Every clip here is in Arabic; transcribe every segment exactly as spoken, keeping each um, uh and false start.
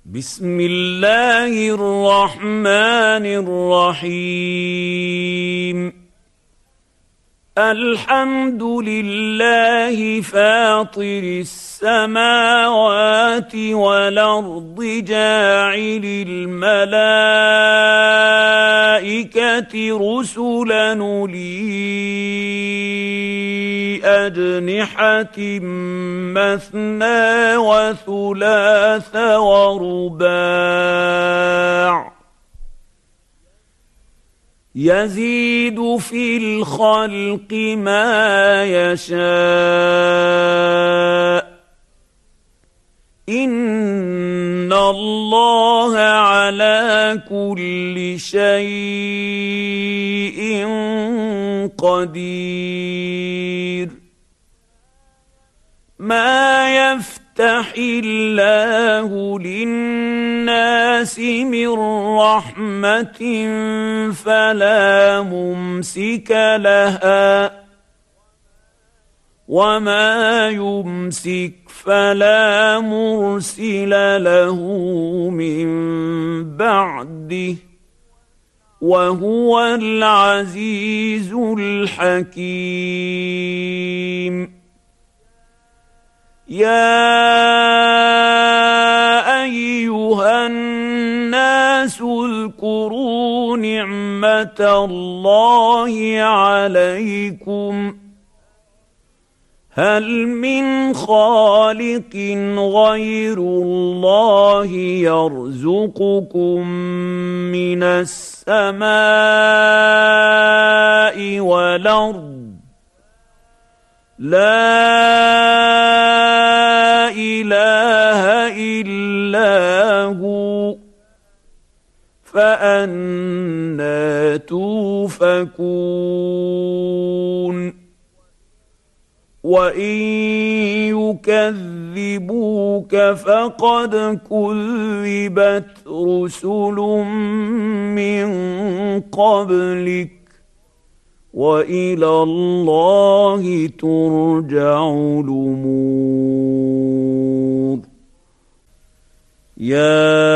بسم الله الرحمن الرحيم. الحمد لله فاطر السماوات والأرض جاعل الملائكة رسلا أولي أجنحة مثنى وثلاث ورباع يزيد في الخلق ما يشاء إن الله على كل شيء قدير. ما يفتح الله للناس من رحمة فلا ممسك لها وما يمسك فلا مرسل له من بعده وهو العزيز الحكيم. يا أيها الناس اذكروا نعمة الله عليكم هل من خالق غير الله يرزقكم من السماء والأرض لا إله إلا هو فأنى توفكون. وإن يكذبوك فقد كذبت رسل من قبلك وإلى الله ترجع الأمور. يا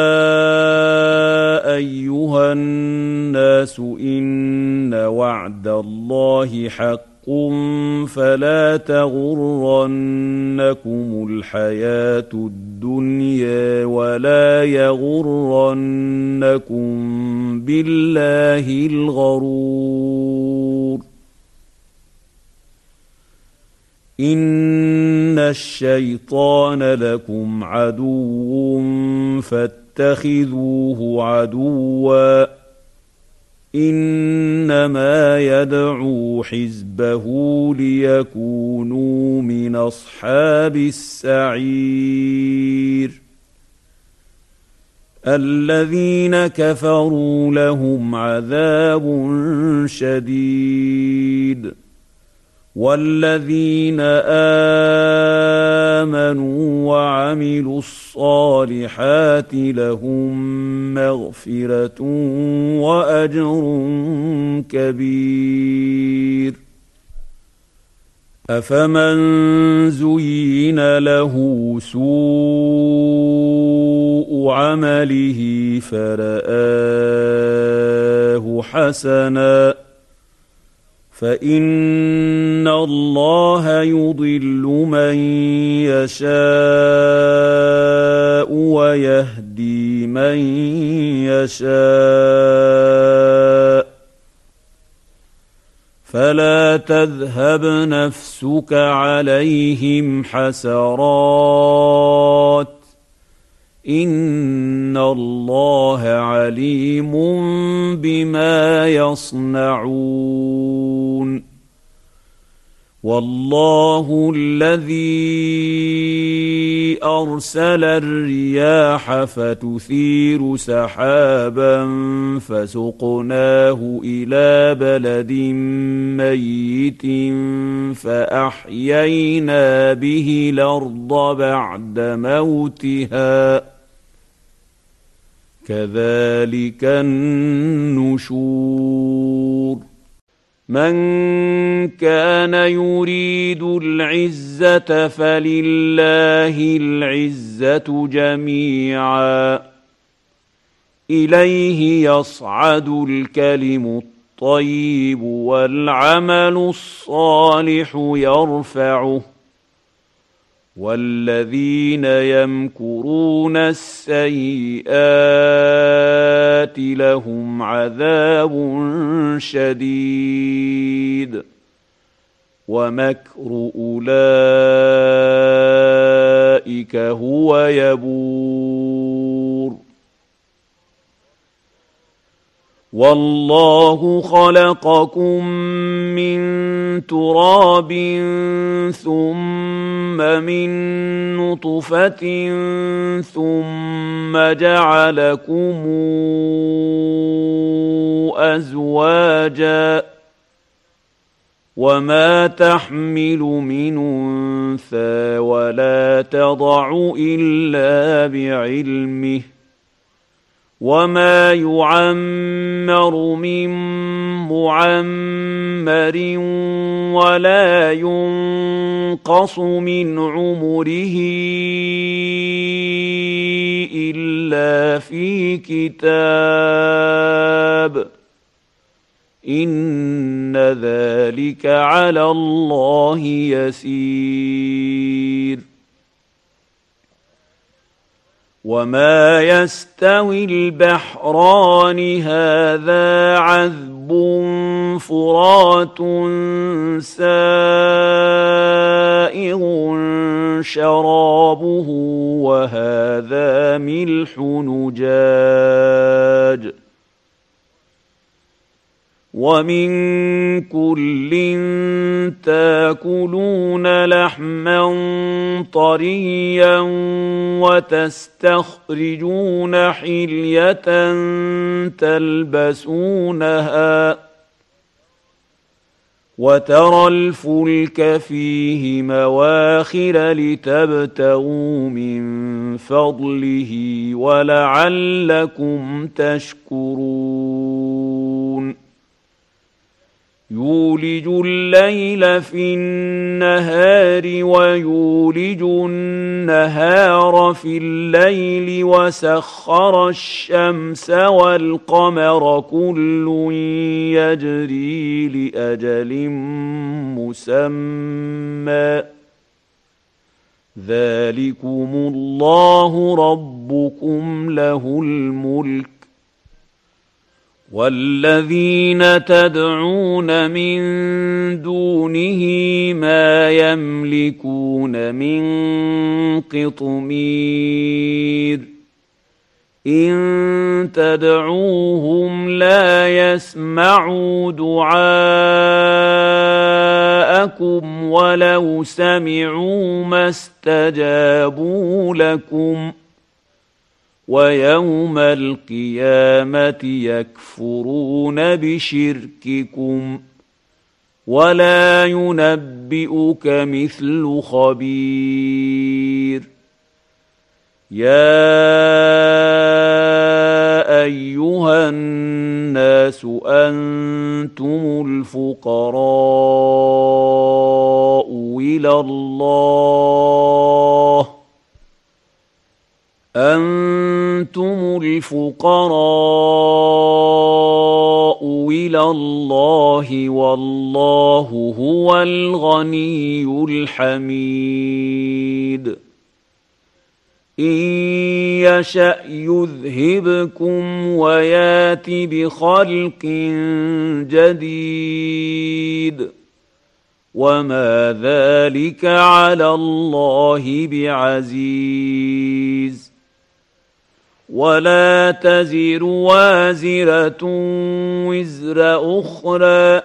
أيها الناس إن وعد الله حق فلا تغرنكم الحياة الدنيا ولا يغرنكم بالله الغرور. إن الشيطان لكم عدو فاتخذوه عدوا إنما يدعو حزبه ليكونوا من أصحاب السعير. الذين كفروا لهم عذاب شديد والذين آمنوا وعملوا الصالحات لهم مغفرة وأجر كبير. أفمن زين له سوء عمله فرآه حسنا فإن الله يضل من يشاء ويهدي من يشاء فلا تذهب نفسك عليهم حسرات إن الله عليم بما يصنعون. والله الذي أرسل الرياح فتثير سحابا فسقناه إلى بلد ميت فأحيينا به الأرض بعد موتها كذلك النشور. من كان يريد العزة فلله العزة جميعا إليه يصعد الكلم الطيب والعمل الصالح يرفعه والذين يمكرون السيئات لهم عذاب شديد ومكر أولئك هو يبور والله خلقكم من تراب ثم من نطفة ثم جعلكم أزواجا وما تحمل من أنثى ولا تضع إلا بعلمه وما يعمر من معمر ولا ينقص من عمره إلا في كتاب إن ذلك على الله يسير وما يستوي البحران هذا عذب فرات سائغ شرابه وهذا ملح نجاج ومن كل تاكلون لحما طريا وتستخرجون حلية تلبسونها وترى الفلك فيه مواخر لتبتغوا من فضله ولعلكم تشكرون يولج الليل في النهار ويولج النهار في الليل وسخر الشمس والقمر كل يجري لأجل مسمى ذلكم الله ربكم له الملك والذين تدعون من دونه ما يملكون من قطمير إن تدعوهم لا يسمعوا دعاءكم ولو سمعوا ما استجابوا لكم ويوم القيامة يكفرون بشرككم ولا ينبئك مثل خبير يا أيها الناس أنتم الفقراء إلى الله أنتم الفقراء إلى الله والله هو الغني الحميد إن يشأ يذهبكم ويات بخلق جديد وما ذلك على الله بعزيز ولا تزر وازرة وزر أخرى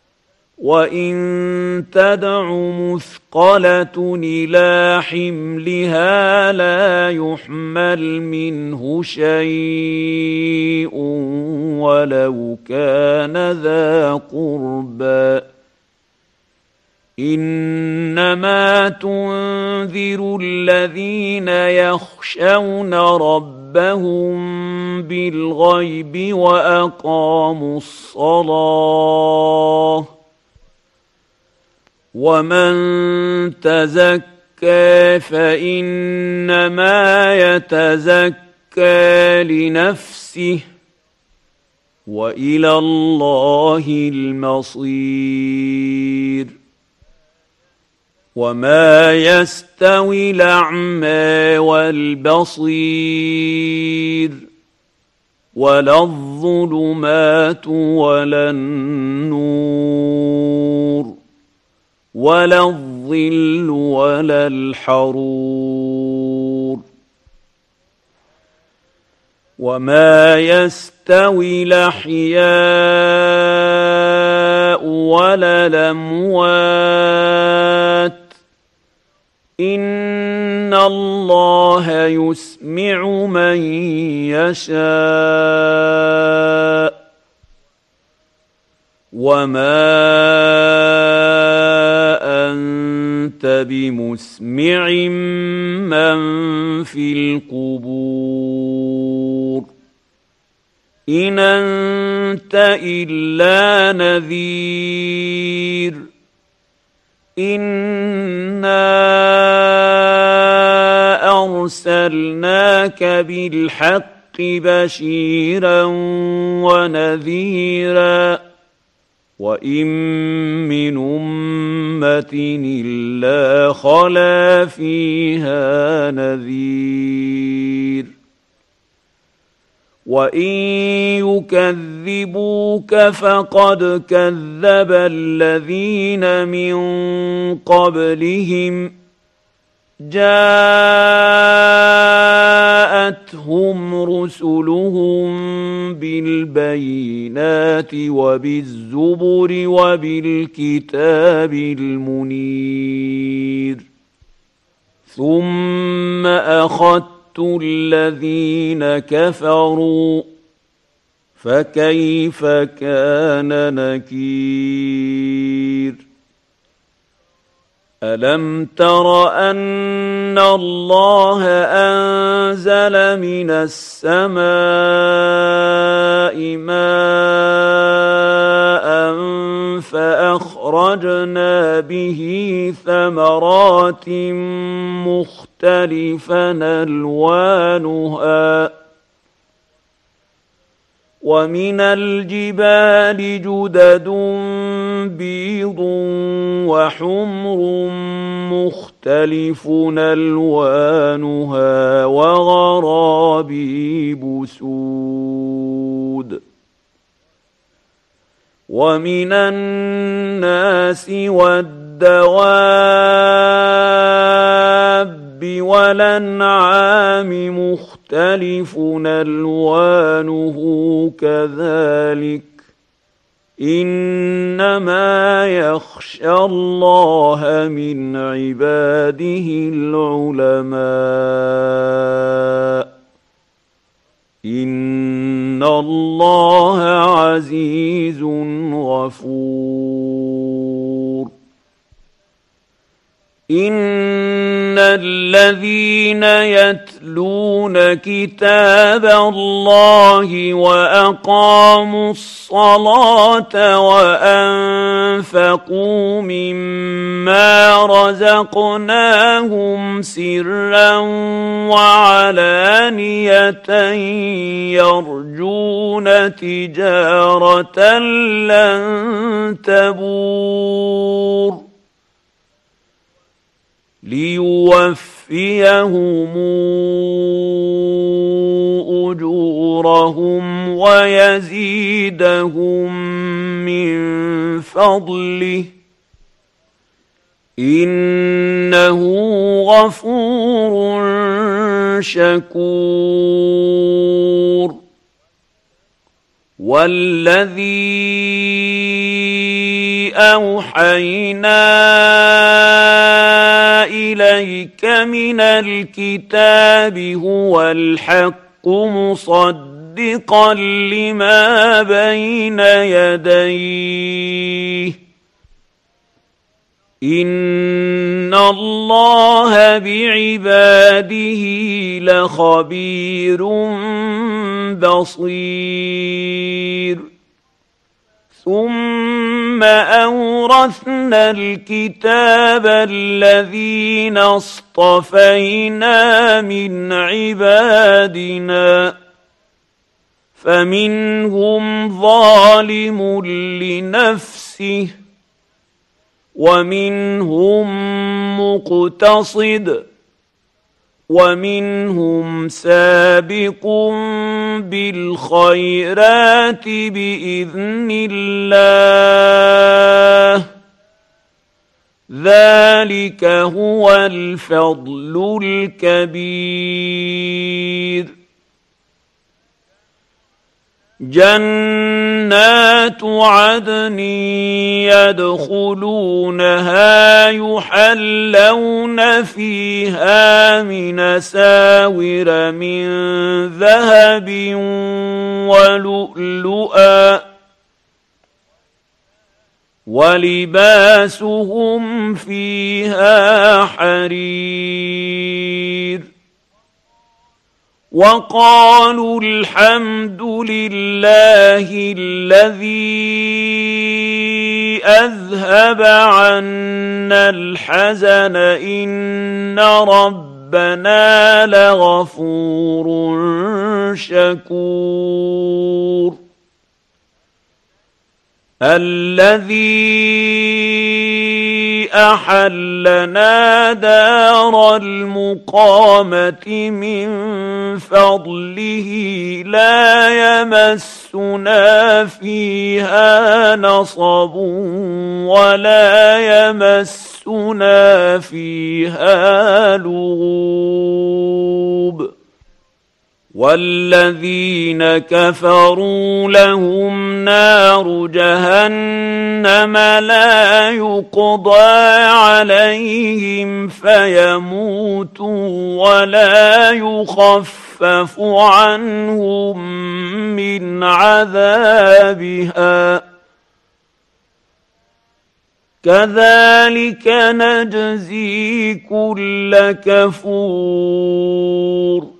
وإن تدع مثقلة إلى حملها لا يحمل منه شيء ولو كان ذا قربى إنما تنذر الذين يخشون ربهم بالغيب وأقاموا الصلاة ومن تزكى فإنما يتزكى لنفسه وإلى الله المصير وما يستوي الأعمى والبصير ولا الظلمات ولا النور ولا الظل ولا الحرور وما يستوي الأحياء ولا الأموات إن الله يسمع من يشاء وما أنت بمسمع من في القبور إن أنت إلا نذير إنا أرسلناك بالحق بشيرا ونذيرا وإن من أمة إلا خلا فيها نذير وإن يكذبوك فقد كذب الذين من قبلهم جاءتهم رسلهم بالبينات وبالزبر وبالكتاب المنير ثم أخذت الذين كفروا فكيف كان نكير ألم تر أن الله أنزل من السماء ماء فأخرجنا به ثمرات مختلفا ألوانها ومن الجبال جدد بيض وحمر مختلف ألوانها وغرابيب سود ومن الناس والدواب والأنعام مختلف ألوانه كذلك إنما يخشى الله من عباده العلماء إن الله عزيز غفور إن الذين يتلون كتاب الله وأقاموا الصلاة وأنفقوا مما رزقناهم سرا وعلانية يرجون تجارة لن تبور ليوفيهم أجورهم ويزيدهم من فضله إنه غفور شكور والذي أوحينا إليك من الكتاب هو الحق مصدقا لما بين يديه إن الله بعباده لخبير بصير. ثم أورثنا الكتاب الذين اصطفينا من عبادنا فمنهم ظالم لنفسه ومنهم مقتصد ومنهم سابق بالخيرات بإذن الله ذلك هو الفضل الكبير. جنات عدن يدخلونها يحلون فيها من أساور من ذهب ولؤلؤا ولباسهم فيها حرير. وقالوا الحمد لله الذي أذهب عنا الحزن إن ربنا لغفور شكور. الذي أحلنا دار المقامة من فضله لا يمسنا فيها نصب ولا يمسنا فيها لغوب. والذين كفروا لهم نار جهنم لا يقضى عليهم فيموتوا ولا يخفف عنهم من عذابها كذلك نجزي كل كفور.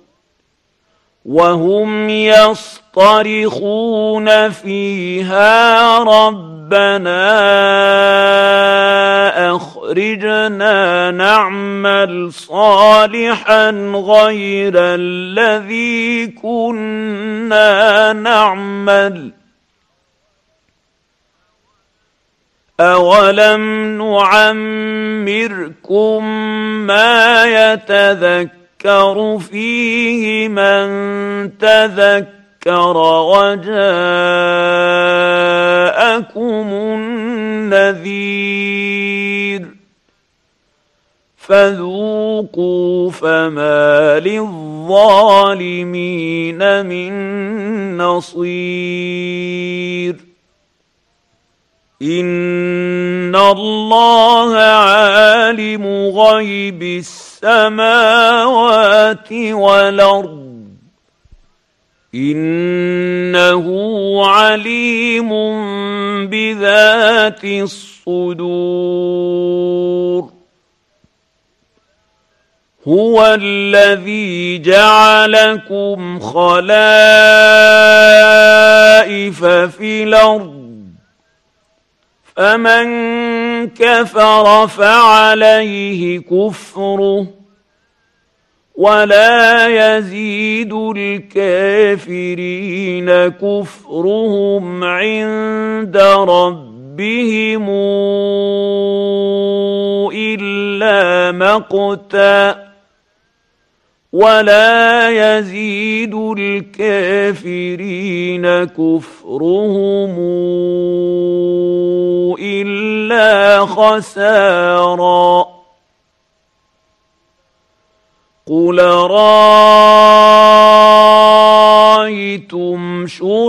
وهم يصطرخون فيها ربنا أخرجنا نعمل صالحا غير الذي كنا نعمل أولم نعمركم ما يتذكر يذكر فيه من تذكر وجاءكم النذير فذوقوا فما للظالمين من نصير. إن الله عالم غيب السماوات والأرض إنه عليم بذات الصدور. هو الذي جعلكم خلائف في الأرض فمن كفر فعليه كفره ولا يزيد الكافرين كفرهم عند ربهم إلا مقتا ولا يزيد الكافرين كفرهم إلا خسارا. قل رأيتم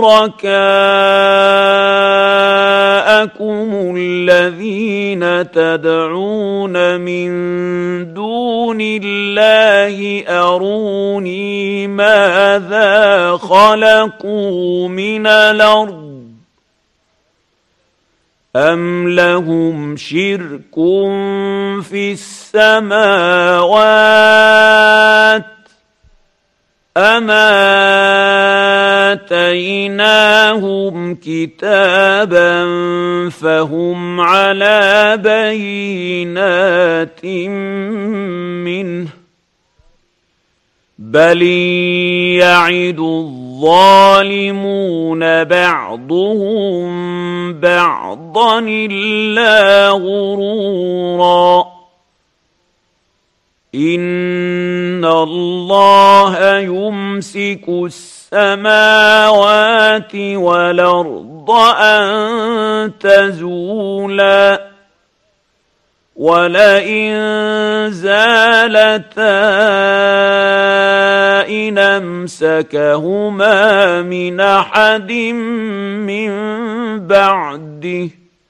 شركاءكم الذين تدعون من دون الله أروني ماذا خلقوا من الأرض أم لهم شرك في السماوات أم آتيناهم كتابا فهم على بينات منه بل يعد الظالمون بعضهم بعضا إلا غرورا إن الله يمسك السماوات والأرض أن تزولا ولئن زالتا إن أمسكهما من أحد من بعده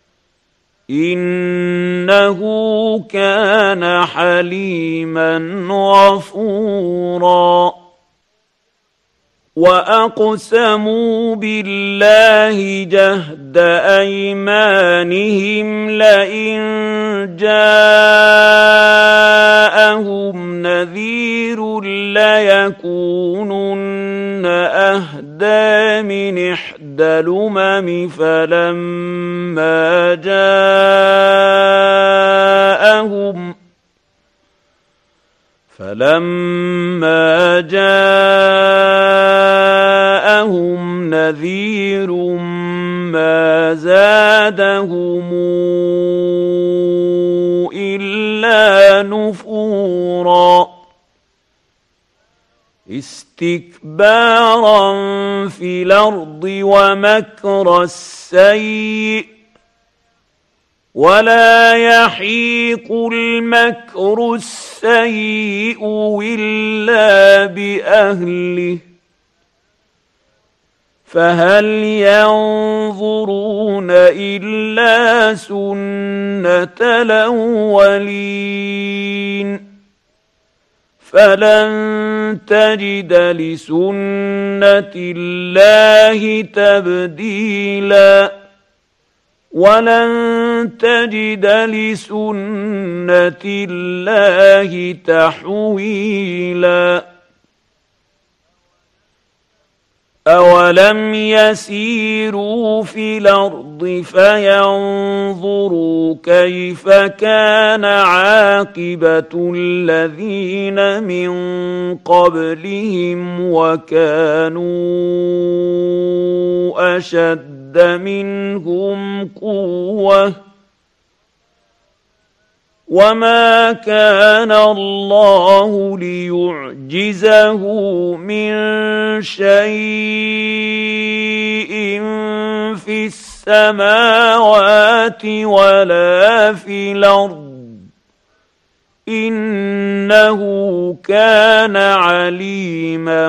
إنه كان حليما غفورا وأقسموا بالله جهد أيمانهم لئن جاءهم نذير ليكونن أهدى من إحدى الأمم فلما جاءهم فلما جاءهم نذير ما زادهم إلا نفورا استكبارا في الأرض ومكر السيء ولا يحيق المكر السيء إلا بأهله فهل ينظرون إلا سنة الأولين فلن تجد لسنة الله تبديلا ولن تجد لسنة الله تحويلا أولم يسيروا في الأرض فينظروا كيف كان عاقبة الذين من قبلهم وكانوا أشد منهم قوة وما كان الله ليعجزه من شيء في السماوات ولا في الأرض إنه كان عليما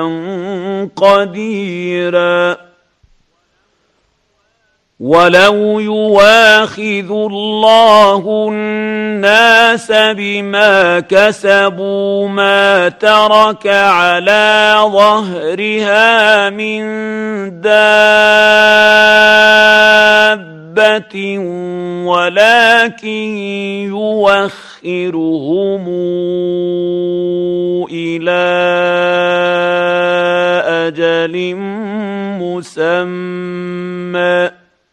قديرا ولو يواخذ الله الناس بما كسبوا ما ترك على ظهرها من دابة ولكن يوخرهم إلى أجل مسمى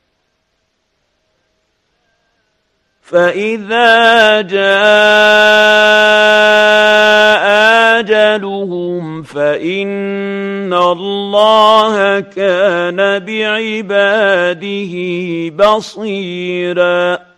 فإذا جاء أجلهم فإن الله كان بعباده بصيراً